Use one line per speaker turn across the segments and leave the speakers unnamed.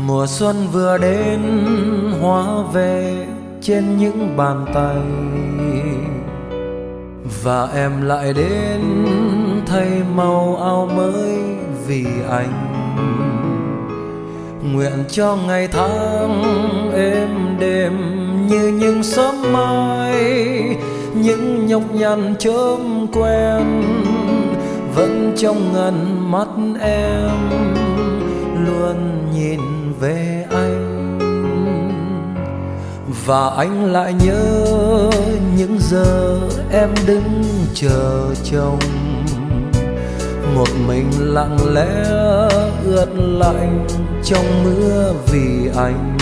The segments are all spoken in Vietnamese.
Mùa xuân vừa đến, hoa về trên những bàn tay, và em lại đến thay màu áo mới vì anh. Nguyện cho ngày tháng êm đềm như những sớm mai, những nhọc nhằn chớm quen vẫn trong ngần mắt em, luôn nhìn về anh. Và anh lại nhớ những giờ em đứng chờ chồng, một mình lặng lẽ ướt lạnh trong mưa vì anh.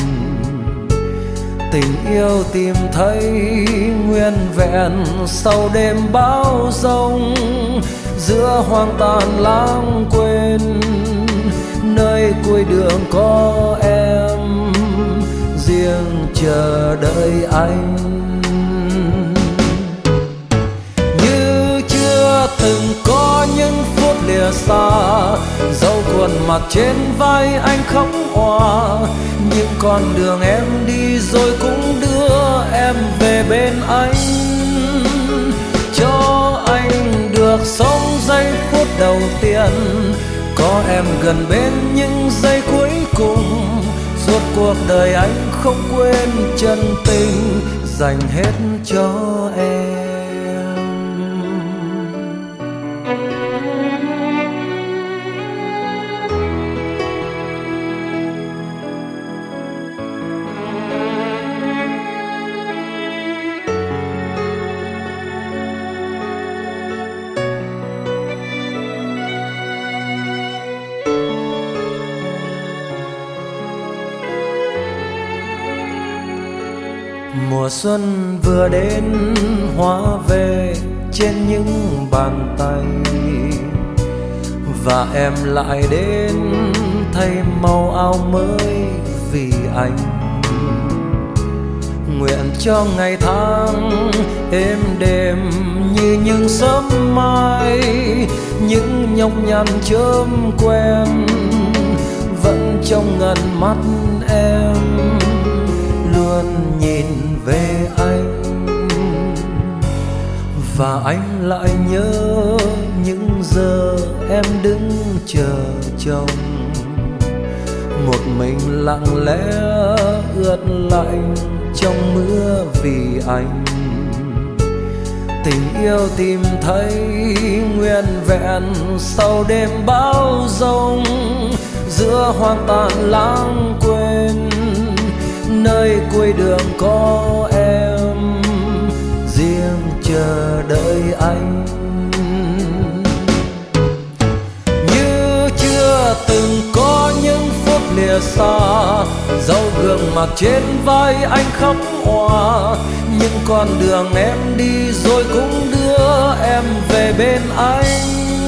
Tình yêu tìm thấy nguyên vẹn sau đêm bão giông, giữa hoang tàn lãng quên, nơi cuối đường có em riêng chờ đợi anh. Như chưa từng có những phút lìa xa, dẫu cuộn mặt trên vai anh khóc òa, những con đường em đi rồi cũng đưa em về bên anh. Cho anh được sống giây phút đầu tiên, có em gần bên những giây cuối cùng. Suốt cuộc đời anh không quên chân tình dành hết cho em. Mùa xuân vừa đến, hoa về trên những bàn tay, và em lại đến thay màu áo mới vì anh. Nguyện cho ngày tháng êm đềm như những sớm mai, những nhọc nhằn chớm quen vẫn trong ngần mắt em, luôn nhìn về anh. Và anh lại nhớ những giờ em đứng chờ chồng, một mình lặng lẽ ướt lạnh trong mưa vì anh. Tình yêu tìm thấy nguyên vẹn sau đêm bão giông, giữa hoang tàn lãng quên, nơi cuối đường có em riêng chờ đợi anh. Như chưa từng có những phút lìa xa, dẫu gương mặt trên vai anh khóc òa, những con đường em đi rồi cũng đưa em về bên anh.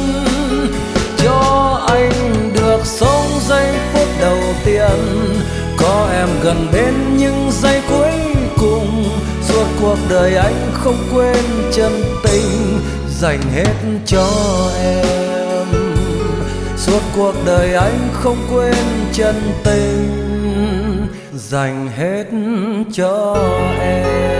Cho anh được sống giây phút đầu tiên, có em gần bên những giây cuối cùng. Suốt cuộc đời anh không quên chân tình dành hết cho em. Suốt cuộc đời anh không quên chân tình dành hết cho em.